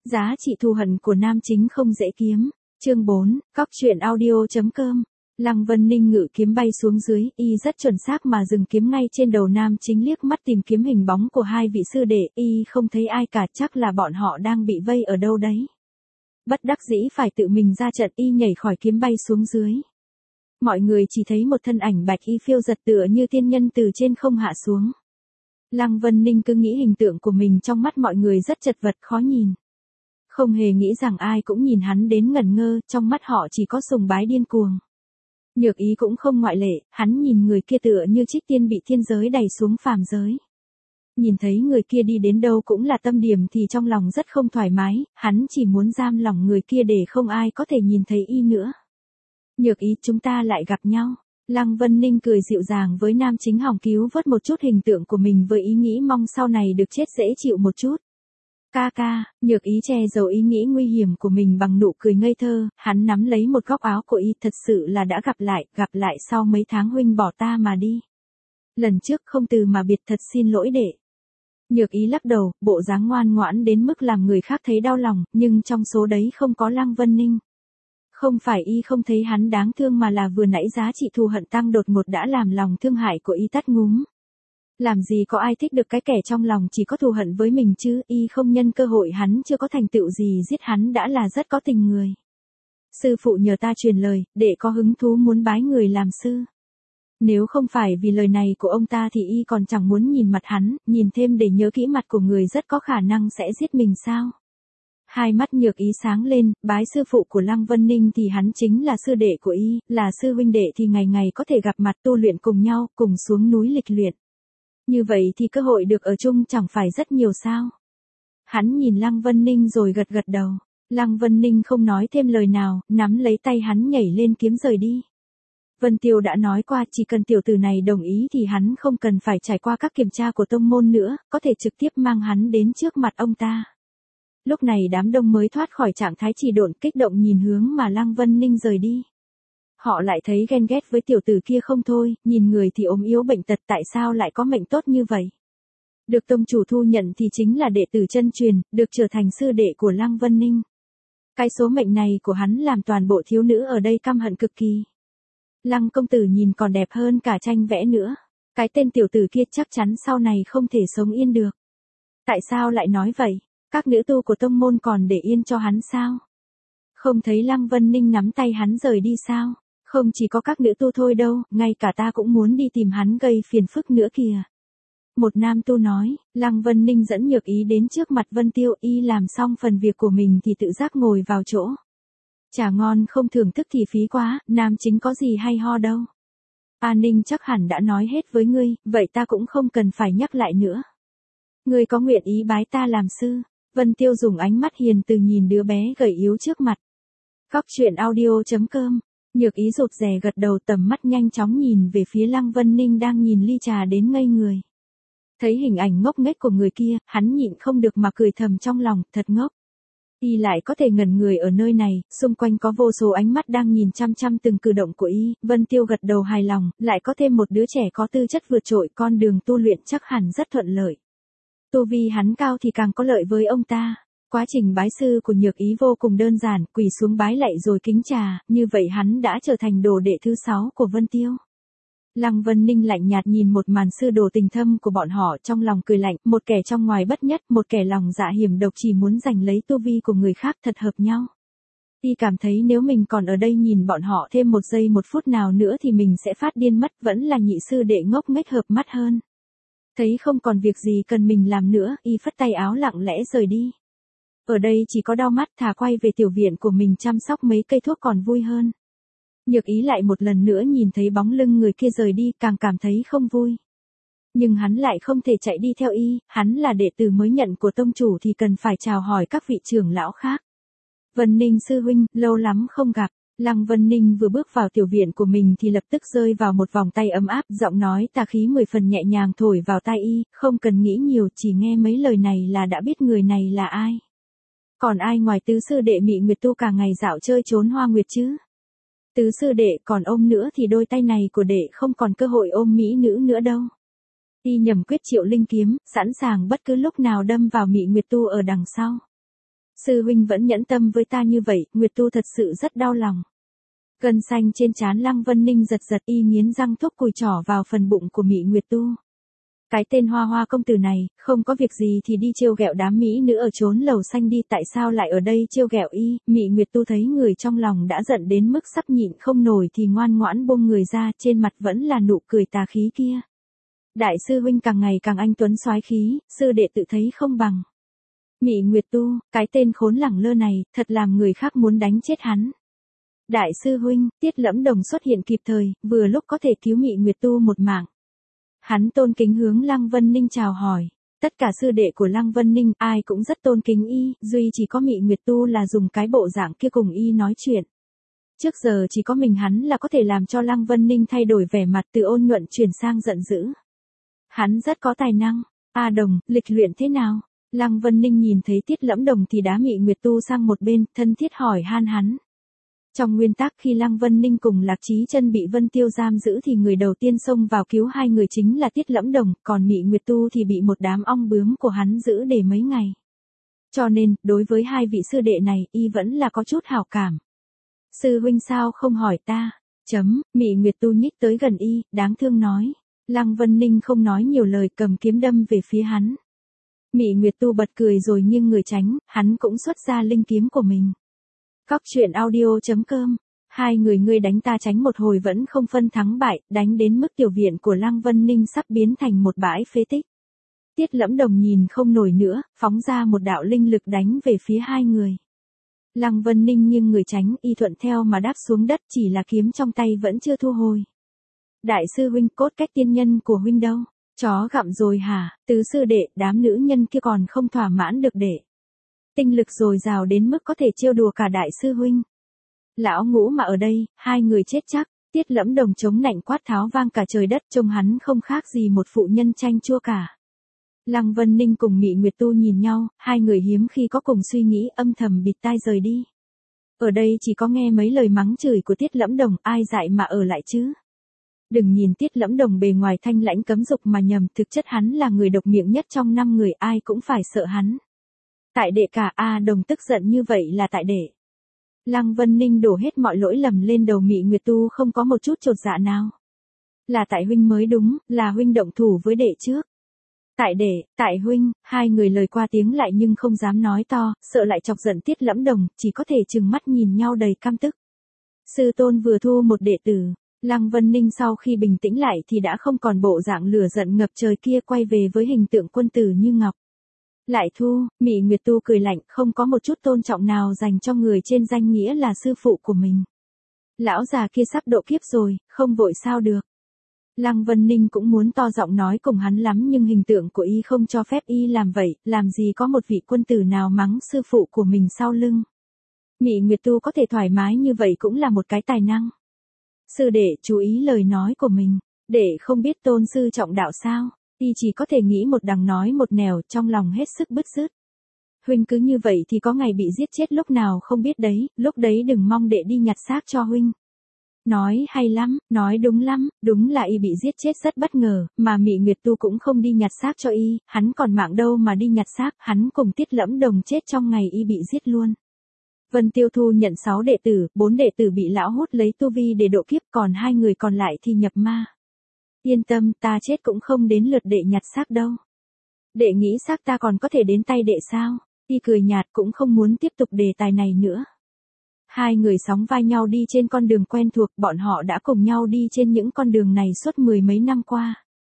Giá trị thù hận của nam chính không dễ kiếm. Chương 4, Cóc truyện audio.com. Lăng Vân Ninh ngự kiếm bay xuống dưới, y rất chuẩn xác mà dừng kiếm ngay trên đầu nam chính, liếc mắt tìm kiếm hình bóng của hai vị sư đệ, y không thấy ai cả, chắc là bọn họ đang bị vây ở đâu đấy. Bất đắc dĩ phải tự mình ra trận, y nhảy khỏi kiếm bay xuống dưới. Mọi người chỉ thấy một thân ảnh bạch y phiêu giật tựa như tiên nhân từ trên không hạ xuống. Lăng Vân Ninh cứ nghĩ hình tượng của mình trong mắt mọi người rất chật vật khó nhìn. Không hề nghĩ rằng ai cũng nhìn hắn đến ngẩn ngơ, trong mắt họ chỉ có sùng bái điên cuồng. Nhược ý cũng không ngoại lệ, hắn nhìn người kia tựa như trích tiên bị thiên giới đày xuống phàm giới. Nhìn thấy người kia đi đến đâu cũng là tâm điểm thì trong lòng rất không thoải mái, hắn chỉ muốn giam lòng người kia để không ai có thể nhìn thấy y nữa. Nhược ý, chúng ta lại gặp nhau. Lăng Vân Ninh cười dịu dàng với nam chính, hòng cứu vớt một chút hình tượng của mình với ý nghĩ mong sau này được chết dễ chịu một chút. Ca ca, nhược ý che giấu ý nghĩ nguy hiểm của mình bằng nụ cười ngây thơ, hắn nắm lấy một góc áo của y, thật sự là đã gặp lại sau mấy tháng huynh bỏ ta mà đi. Lần trước không từ mà biệt, thật xin lỗi đệ. Nhược ý lắc đầu, bộ dáng ngoan ngoãn đến mức làm người khác thấy đau lòng, nhưng trong số đấy không có Lăng Vân Ninh. Không phải y không thấy hắn đáng thương mà là vừa nãy giá trị thù hận tăng đột ngột đã làm lòng thương hại của y tắt ngúm. Làm gì có ai thích được cái kẻ trong lòng chỉ có thù hận với mình chứ, y không nhân cơ hội hắn chưa có thành tựu gì giết hắn đã là rất có tình người. Sư phụ nhờ ta truyền lời, đệ có hứng thú muốn bái người làm sư. Nếu không phải vì lời này của ông ta thì y còn chẳng muốn nhìn mặt hắn, nhìn thêm để nhớ kỹ mặt của người rất có khả năng sẽ giết mình sao. Hai mắt nhược ý sáng lên, bái sư phụ của Lăng Vân Ninh thì hắn chính là sư đệ của y, là sư huynh đệ thì ngày ngày có thể gặp mặt tu luyện cùng nhau, cùng xuống núi lịch luyện. Như vậy thì cơ hội được ở chung chẳng phải rất nhiều sao. Hắn nhìn Lăng Vân Ninh rồi gật gật đầu. Lăng Vân Ninh không nói thêm lời nào, nắm lấy tay hắn nhảy lên kiếm rời đi. Vân Tiêu đã nói qua, chỉ cần tiểu tử này đồng ý thì hắn không cần phải trải qua các kiểm tra của tông môn nữa, có thể trực tiếp mang hắn đến trước mặt ông ta. Lúc này đám đông mới thoát khỏi trạng thái trì độn, kích động nhìn hướng mà Lăng Vân Ninh rời đi. Họ lại thấy ghen ghét với tiểu tử kia không thôi, nhìn người thì ốm yếu bệnh tật, tại sao lại có mệnh tốt như vậy. Được tông chủ thu nhận thì chính là đệ tử chân truyền, được trở thành sư đệ của Lăng Vân Ninh. Cái số mệnh này của hắn làm toàn bộ thiếu nữ ở đây căm hận cực kỳ. Lăng công tử nhìn còn đẹp hơn cả tranh vẽ nữa. Cái tên tiểu tử kia chắc chắn sau này không thể sống yên được. Tại sao lại nói vậy? Các nữ tu của tông môn còn để yên cho hắn sao? Không thấy Lăng Vân Ninh nắm tay hắn rời đi sao? Không chỉ có các nữ tu thôi đâu, ngay cả ta cũng muốn đi tìm hắn gây phiền phức nữa kìa. Một nam tu nói, Lăng Vân Ninh dẫn nhược ý đến trước mặt Vân Tiêu, y làm xong phần việc của mình thì tự giác ngồi vào chỗ. Chả ngon không thưởng thức thì phí quá, nam chính có gì hay ho đâu. A Ninh chắc hẳn đã nói hết với ngươi, vậy ta cũng không cần phải nhắc lại nữa. Ngươi có nguyện ý bái ta làm sư? Vân Tiêu dùng ánh mắt hiền từ nhìn đứa bé gầy yếu trước mặt. Cóc truyện audio.com. Nhược ý rụt rè gật đầu, tầm mắt nhanh chóng nhìn về phía Lăng Vân Ninh đang nhìn ly trà đến ngây người. Thấy hình ảnh ngốc nghếch của người kia, hắn nhịn không được mà cười thầm trong lòng, thật ngốc. Y lại có thể ngẩn người ở nơi này, xung quanh có vô số ánh mắt đang nhìn chăm chăm từng cử động của y. Vân Tiêu gật đầu hài lòng, lại có thêm một đứa trẻ có tư chất vượt trội, con đường tu luyện chắc hẳn rất thuận lợi. Tu vi hắn cao thì càng có lợi với ông ta. Quá trình bái sư của nhược ý vô cùng đơn giản, quỳ xuống bái lạy rồi kính trà, như vậy hắn đã trở thành đồ đệ thứ 6 của Vân Tiêu. Lăng Vân Ninh lạnh nhạt nhìn một màn sư đồ tình thâm của bọn họ, trong lòng cười lạnh, một kẻ trong ngoài bất nhất, một kẻ lòng dạ hiểm độc chỉ muốn giành lấy tu vi của người khác, thật hợp nhau. Y cảm thấy nếu mình còn ở đây nhìn bọn họ thêm một giây một phút nào nữa thì mình sẽ phát điên mất, vẫn là nhị sư đệ ngốc nghếch hợp mắt hơn. Thấy không còn việc gì cần mình làm nữa, y phất tay áo lặng lẽ rời đi. Ở đây chỉ có đau mắt, thà quay về tiểu viện của mình chăm sóc mấy cây thuốc còn vui hơn. Nhược ý lại một lần nữa nhìn thấy bóng lưng người kia rời đi, càng cảm thấy không vui. Nhưng hắn lại không thể chạy đi theo y, hắn là đệ tử mới nhận của tông chủ thì cần phải chào hỏi các vị trưởng lão khác. Vân Ninh sư huynh, lâu lắm không gặp. Lăng Vân Ninh vừa bước vào tiểu viện của mình thì lập tức rơi vào một vòng tay ấm áp, giọng nói tà khí 10 phần nhẹ nhàng thổi vào tai y, không cần nghĩ nhiều, chỉ nghe mấy lời này là đã biết người này là ai. Còn ai ngoài tứ sư đệ Mị Nguyệt Tu cả ngày dạo chơi trốn hoa nguyệt chứ? Tứ sư đệ còn ôm nữa thì đôi tay này của đệ không còn cơ hội ôm mỹ nữ nữa đâu. Y nhầm quyết Triệu Linh kiếm, sẵn sàng bất cứ lúc nào đâm vào Mị Nguyệt Tu ở đằng sau. Sư huynh vẫn nhẫn tâm với ta như vậy, Nguyệt Tu thật sự rất đau lòng. Gân xanh trên trán Lăng Vân Ninh giật giật, y nghiến răng thúc cùi trỏ vào phần bụng của Mị Nguyệt Tu. Cái tên Hoa Hoa công tử này, không có việc gì thì đi trêu ghẹo đám mỹ nữ ở chốn lầu xanh đi, tại sao lại ở đây trêu ghẹo y? Mị Nguyệt Tu thấy người trong lòng đã giận đến mức sắp nhịn không nổi thì ngoan ngoãn buông người ra, trên mặt vẫn là nụ cười tà khí kia. Đại sư huynh càng ngày càng anh tuấn soái khí, sư đệ tự thấy không bằng. Mị Nguyệt Tu, cái tên khốn lẳng lơ này, thật làm người khác muốn đánh chết hắn. Đại sư huynh, Tiết Lẫm Đồng xuất hiện kịp thời, vừa lúc có thể cứu Mị Nguyệt Tu một mạng. Hắn tôn kính hướng Lăng Vân Ninh chào hỏi. Tất cả sư đệ của Lăng Vân Ninh, ai cũng rất tôn kính y, duy chỉ có Mị Nguyệt Tu là dùng cái bộ dạng kia cùng y nói chuyện. Trước giờ chỉ có mình hắn là có thể làm cho Lăng Vân Ninh thay đổi vẻ mặt từ ôn nhuận chuyển sang giận dữ. Hắn rất có tài năng. A Đồng, lịch luyện thế nào? Lăng Vân Ninh nhìn thấy Tiết Lẫm Đồng thì đá Mị Nguyệt Tu sang một bên, thân thiết hỏi han hắn. Trong nguyên tắc khi Lăng Vân Ninh cùng Lạc Chí Chân bị Vân Tiêu giam giữ thì người đầu tiên xông vào cứu hai người chính là Tiết Lẫm Đồng, còn Mị Nguyệt Tu thì bị một đám ong bướm của hắn giữ để mấy ngày. Cho nên, đối với hai vị sư đệ này, y vẫn là có chút hảo cảm. Sư huynh sao không hỏi ta? Mị Nguyệt Tu nhích tới gần y, đáng thương nói. Lăng Vân Ninh không nói nhiều lời, cầm kiếm đâm về phía hắn. Mị Nguyệt Tu bật cười rồi nghiêng người tránh, hắn cũng xuất ra linh kiếm của mình. Cóc truyện audio.com. Hai người ngươi đánh ta tránh một hồi vẫn không phân thắng bại, đánh đến mức tiểu viện của Lăng Vân Ninh sắp biến thành một bãi phế tích. Tiết Lẫm Đồng nhìn không nổi nữa, phóng ra một đạo linh lực đánh về phía hai người. Lăng Vân Ninh nghiêng người tránh, y thuận theo mà đáp xuống đất, chỉ là kiếm trong tay vẫn chưa thu hồi. Đại sư huynh, cốt cách tiên nhân của huynh đâu? Chó gặm rồi hả? Tứ sư đệ, đám nữ nhân kia còn không thỏa mãn được để. Tinh lực dồi dào đến mức có thể trêu đùa cả đại sư huynh. Lão Ngũ mà ở đây, hai người chết chắc. Tiết Lẫm Đồng chống nạnh quát tháo vang cả trời đất, trông hắn không khác gì một phụ nhân chanh chua cả. Lăng Vân Ninh cùng Mị Nguyệt Tu nhìn nhau, hai người hiếm khi có cùng suy nghĩ, âm thầm bịt tai rời đi. Ở đây chỉ có nghe mấy lời mắng chửi của Tiết Lẫm Đồng, ai dại mà ở lại chứ. Đừng nhìn Tiết Lẫm Đồng bề ngoài thanh lãnh cấm dục mà nhầm, thực chất hắn là người độc miệng nhất trong 5 người, ai cũng phải sợ hắn. Tại đệ cả, A Đồng tức giận như vậy là tại đệ. Lăng Vân Ninh đổ hết mọi lỗi lầm lên đầu Mị Nguyệt Tu, không có một chút chột dạ nào. Là tại huynh mới đúng, là huynh động thủ với đệ trước. Tại đệ, tại huynh, hai người lời qua tiếng lại nhưng không dám nói to, sợ lại chọc giận Tiết Lẫm Đồng, chỉ có thể trừng mắt nhìn nhau đầy căm tức. Sư tôn vừa thu một đệ tử. Lăng Vân Ninh sau khi bình tĩnh lại thì đã không còn bộ dạng lửa giận ngập trời kia, quay về với hình tượng quân tử như ngọc. Lại thu, Mị Nguyệt Tu cười lạnh, không có một chút tôn trọng nào dành cho người trên danh nghĩa là sư phụ của mình. Lão già kia sắp độ kiếp rồi, không vội sao được. Lăng Vân Ninh cũng muốn to giọng nói cùng hắn lắm nhưng hình tượng của y không cho phép y làm vậy, làm gì có một vị quân tử nào mắng sư phụ của mình sau lưng. Mị Nguyệt Tu có thể thoải mái như vậy cũng là một cái tài năng. Sư đệ chú ý lời nói của mình, đệ không biết tôn sư trọng đạo sao, y chỉ có thể nghĩ một đằng nói một nẻo, trong lòng hết sức bứt rứt. Huynh cứ như vậy thì có ngày bị giết chết lúc nào không biết đấy, lúc đấy đừng mong đệ đi nhặt xác cho huynh. Nói hay lắm, nói đúng lắm, đúng là y bị giết chết rất bất ngờ, mà Mị Nguyệt Tu cũng không đi nhặt xác cho y, hắn còn mạng đâu mà đi nhặt xác, hắn cùng Tiết Lẫm Đồng chết trong ngày y bị giết luôn. Vân Tiêu Thu nhận 6 đệ tử, 4 đệ tử bị lão hút lấy tu vi để độ kiếp, còn 2 người còn lại thì nhập ma. Yên tâm, ta chết cũng không đến lượt đệ nhặt xác đâu. Đệ nghĩ xác ta còn có thể đến tay đệ sao? Y cười nhạt, cũng không muốn tiếp tục đề tài này nữa. Hai người sóng vai nhau đi trên con đường quen thuộc, bọn họ đã cùng nhau đi trên những con đường này suốt 10 mấy năm qua.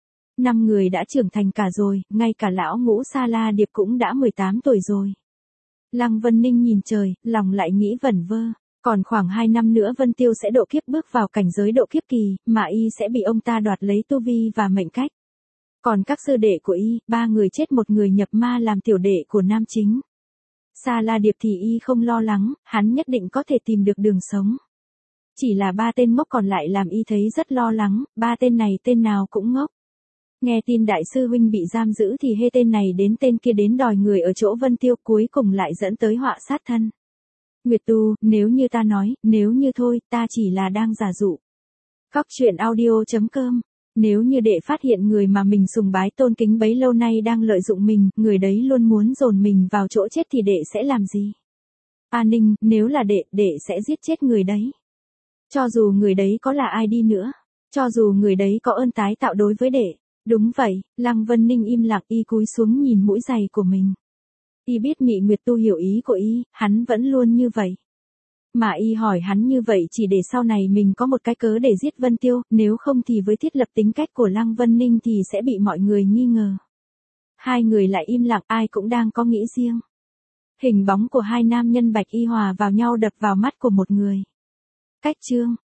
5 người đã trưởng thành cả rồi, ngay cả lão Ngũ Sa La Điệp cũng đã 18 tuổi rồi. Lăng Vân Ninh nhìn trời, lòng lại nghĩ vẩn vơ. Còn khoảng 2 năm nữa Vân Tiêu sẽ độ kiếp bước vào cảnh giới độ kiếp kỳ, mà y sẽ bị ông ta đoạt lấy tu vi và mệnh cách. Còn các sư đệ của y, 3 người chết, 1 người nhập ma làm tiểu đệ của nam chính. Sa La Điệp thì y không lo lắng, hắn nhất định có thể tìm được đường sống. Chỉ là 3 tên ngốc còn lại làm y thấy rất lo lắng, 3 tên này tên nào cũng ngốc. Nghe tin đại sư huynh bị giam giữ thì hê tên này đến tên kia đến đòi người ở chỗ Vân Tiêu, cuối cùng lại dẫn tới họa sát thân. Nguyệt Tu, nếu như ta nói, nếu như thôi, ta chỉ là đang giả dụ. Cóc truyện audio.com. Nếu như đệ phát hiện người mà mình sùng bái tôn kính bấy lâu nay đang lợi dụng mình, người đấy luôn muốn dồn mình vào chỗ chết thì đệ sẽ làm gì? A Ninh, nếu là đệ sẽ giết chết người đấy. Cho dù người đấy có là ai đi nữa. Cho dù người đấy có ơn tái tạo đối với đệ. Đúng vậy, Lăng Vân Ninh im lặng y cúi xuống nhìn mũi giày của mình. Y biết Mị Nguyệt Tu hiểu ý của y, hắn vẫn luôn như vậy. Mà y hỏi hắn như vậy chỉ để sau này mình có một cái cớ để giết Vân Tiêu, nếu không thì với thiết lập tính cách của Lăng Vân Ninh thì sẽ bị mọi người nghi ngờ. Hai người lại im lặng, ai cũng đang có nghĩ riêng. Hình bóng của hai nam nhân bạch y hòa vào nhau đập vào mắt của một người. Cách chương